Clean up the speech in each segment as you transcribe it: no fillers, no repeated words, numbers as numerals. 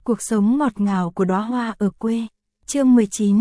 Cuộc sống ngọt ngào của đóa hoa ở quê. Chương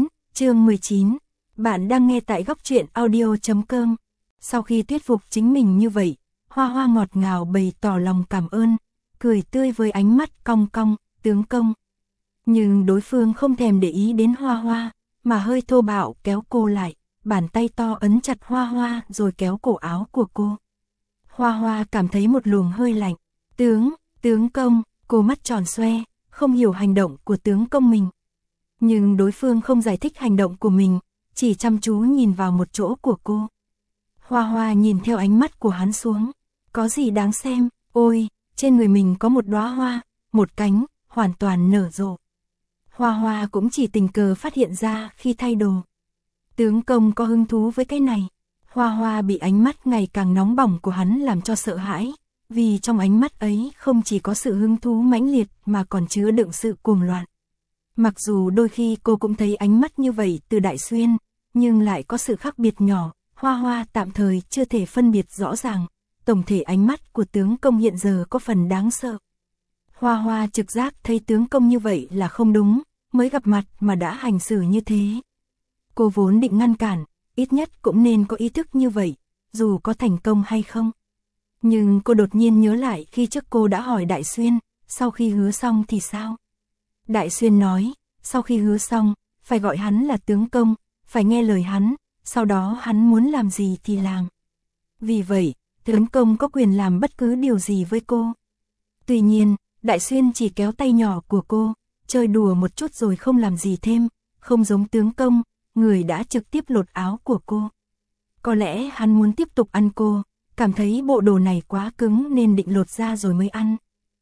19. Bạn đang nghe tại góc truyện audio.com. Sau khi thuyết phục chính mình như vậy, Hoa Hoa ngọt ngào bày tỏ lòng cảm ơn, cười tươi với ánh mắt cong cong, tướng công. Nhưng đối phương không thèm để ý đến Hoa Hoa, mà hơi thô bạo kéo cô lại, bàn tay to ấn chặt Hoa Hoa rồi kéo cổ áo của cô. Hoa Hoa cảm thấy một luồng hơi lạnh. Tướng công, cô mắt tròn xoe, không hiểu hành động của tướng công mình. Nhưng đối phương không giải thích hành động của mình, chỉ chăm chú nhìn vào một chỗ của cô. Hoa Hoa nhìn theo ánh mắt của hắn xuống. Có gì đáng xem, ôi, trên người mình có một đóa hoa, một cánh, hoàn toàn nở rộ. Hoa Hoa cũng chỉ tình cờ phát hiện ra khi thay đồ. Tướng công có hứng thú với cái này. Hoa Hoa bị ánh mắt ngày càng nóng bỏng của hắn làm cho sợ hãi, vì trong ánh mắt ấy không chỉ có sự hứng thú mãnh liệt mà còn chứa đựng sự cuồng loạn. Mặc dù đôi khi cô cũng thấy ánh mắt như vậy từ Đại Xuyên, nhưng lại có sự khác biệt nhỏ, Hoa Hoa tạm thời chưa thể phân biệt rõ ràng. Tổng thể ánh mắt của tướng công hiện giờ có phần đáng sợ. Hoa Hoa trực giác thấy tướng công như vậy là không đúng, mới gặp mặt mà đã hành xử như thế. Cô vốn định ngăn cản, ít nhất cũng nên có ý thức như vậy, dù có thành công hay không. Nhưng cô đột nhiên nhớ lại khi trước cô đã hỏi Đại Xuyên, sau khi hứa xong thì sao? Đại Xuyên nói, sau khi hứa xong, phải gọi hắn là tướng công, phải nghe lời hắn, sau đó hắn muốn làm gì thì làm. Vì vậy, tướng công có quyền làm bất cứ điều gì với cô. Tuy nhiên, Đại Xuyên chỉ kéo tay nhỏ của cô, chơi đùa một chút rồi không làm gì thêm, không giống tướng công, người đã trực tiếp lột áo của cô. Có lẽ hắn muốn tiếp tục ăn cô, cảm thấy bộ đồ này quá cứng nên định lột ra rồi mới ăn.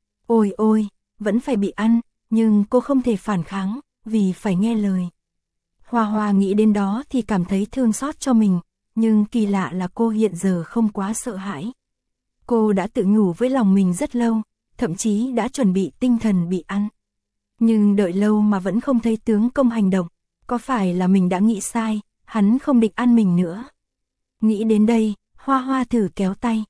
Ôi, vẫn phải bị ăn, nhưng cô không thể phản kháng, vì phải nghe lời. Hoa Hoa nghĩ đến đó thì cảm thấy thương xót cho mình, nhưng kỳ lạ là cô hiện giờ không quá sợ hãi. Cô đã tự nhủ với lòng mình rất lâu, thậm chí đã chuẩn bị tinh thần bị ăn. Nhưng đợi lâu mà vẫn không thấy tướng công hành động, có phải là mình đã nghĩ sai, hắn không định ăn mình nữa. Nghĩ đến đây, Hoa Hoa thử kéo tay.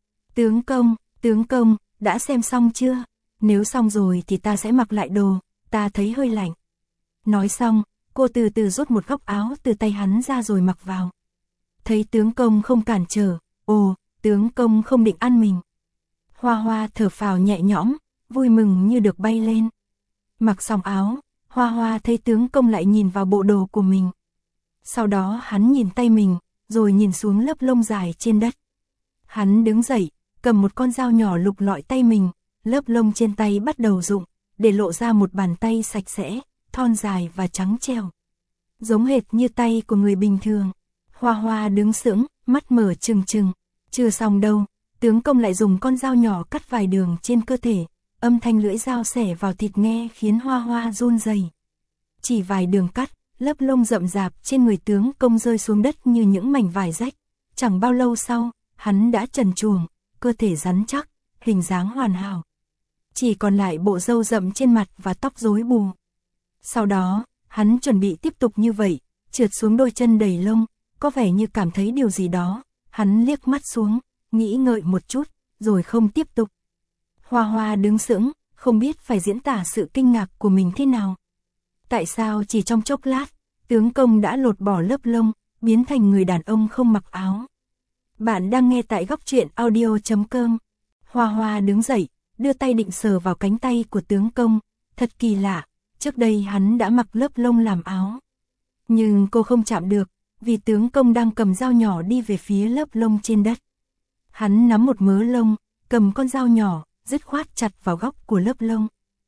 Tướng công, đã xem xong chưa? Nếu xong rồi thì ta sẽ mặc lại đồ, ta thấy hơi lạnh. Nói xong, cô từ từ rút một góc áo từ tay hắn ra rồi mặc vào. Thấy tướng công không cản trở, tướng công không định ăn mình. Hoa Hoa thở phào nhẹ nhõm, vui mừng như được bay lên. Mặc xong áo, Hoa Hoa thấy tướng công lại nhìn vào bộ đồ của mình. Sau đó hắn nhìn tay mình, rồi nhìn xuống lớp lông dài trên đất. Hắn đứng dậy, cầm một con dao nhỏ lục lọi tay mình, lớp lông trên tay bắt đầu rụng, để lộ ra một bàn tay sạch sẽ, thon dài và trắng trẻo. Giống hệt như tay của người bình thường. Hoa Hoa đứng sững, mắt mở trừng trừng. Chưa xong đâu, tướng công lại dùng con dao nhỏ cắt vài đường trên cơ thể, âm thanh lưỡi dao xẻ vào thịt nghe khiến Hoa Hoa run rẩy. Chỉ vài đường cắt, lớp lông rậm rạp trên người tướng công rơi xuống đất như những mảnh vải rách. Chẳng bao lâu sau, hắn đã trần truồng, cơ thể rắn chắc, hình dáng hoàn hảo. Chỉ còn lại bộ râu rậm trên mặt và tóc rối bù. Sau đó, hắn chuẩn bị tiếp tục như vậy, trượt xuống đôi chân đầy lông, có vẻ như cảm thấy điều gì đó. Hắn liếc mắt xuống, nghĩ ngợi một chút, rồi không tiếp tục. Hoa Hoa đứng sững, không biết phải diễn tả sự kinh ngạc của mình thế nào. Tại sao chỉ trong chốc lát, tướng công đã lột bỏ lớp lông, biến thành người đàn ông không mặc áo. Bạn đang nghe tại góc truyện audio.com. Hoa Hoa đứng dậy, đưa tay định sờ vào cánh tay của tướng công. Thật kỳ lạ, trước đây hắn đã mặc lớp lông làm áo. Nhưng cô không chạm được, vì tướng công đang cầm dao nhỏ đi về phía lớp lông trên đất. Hắn nắm một mớ lông, cầm con dao nhỏ, dứt khoát chặt vào góc của lớp lông.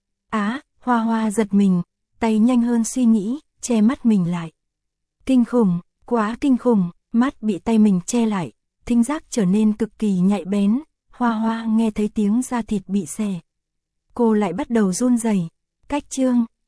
Hoa Hoa giật mình, tay nhanh hơn suy nghĩ, che mắt mình lại. Kinh khủng, quá kinh khủng, mắt bị tay mình che lại, thính giác trở nên cực kỳ nhạy bén. Hoa Hoa nghe thấy tiếng da thịt bị xẻ. Cô lại bắt đầu run rẩy. Cách chương